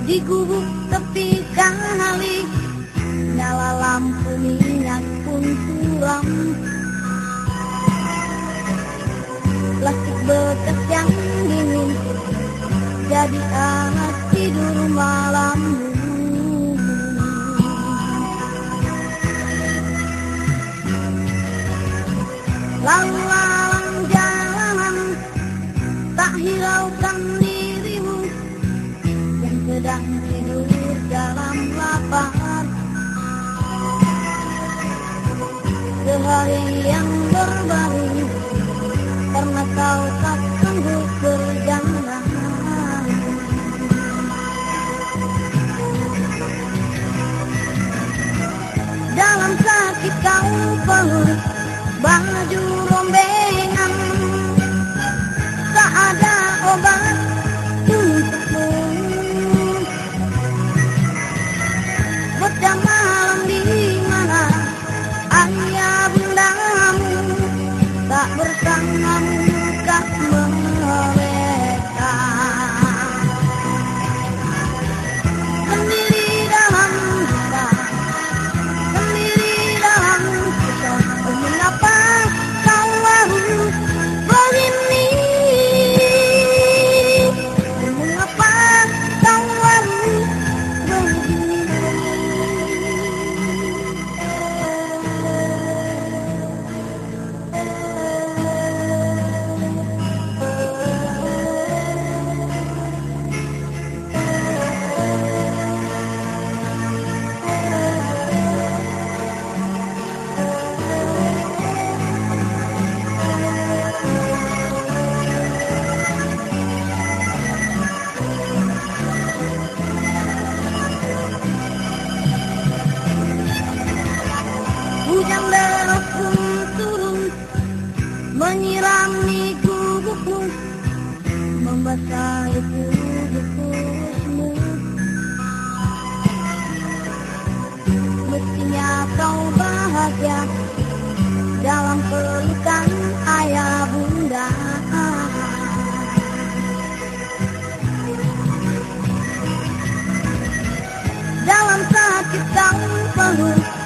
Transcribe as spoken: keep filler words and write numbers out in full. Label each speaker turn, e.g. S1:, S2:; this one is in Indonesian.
S1: Di gubuk tepi kali, nyala lampu minyak pun suram. Plastik bekas yang dingin jadi alat tidur malammu. Lalu lalang jalanan tak hiraukan dirimu yang sedang tidur dalam lapar. Sehari yang berbaring karena kau tak sanggup berjalan. Dalam sakit kau peluk baju rombengan, tak ada obat untukmu. Bocah malam di mana ayah bundamu, tak bersamamu kah mereka. Sendiri dalam duka, sendiri dalam susah. Mengapa kau harus begini? Mengapa kau harus begini? Hujan deras pun turun menyirami gubukmu, membasahi kubuk-kubukmu. Mestinya kau bahagia dalam pelukan ayah bunda. Dalam sakit kau peluk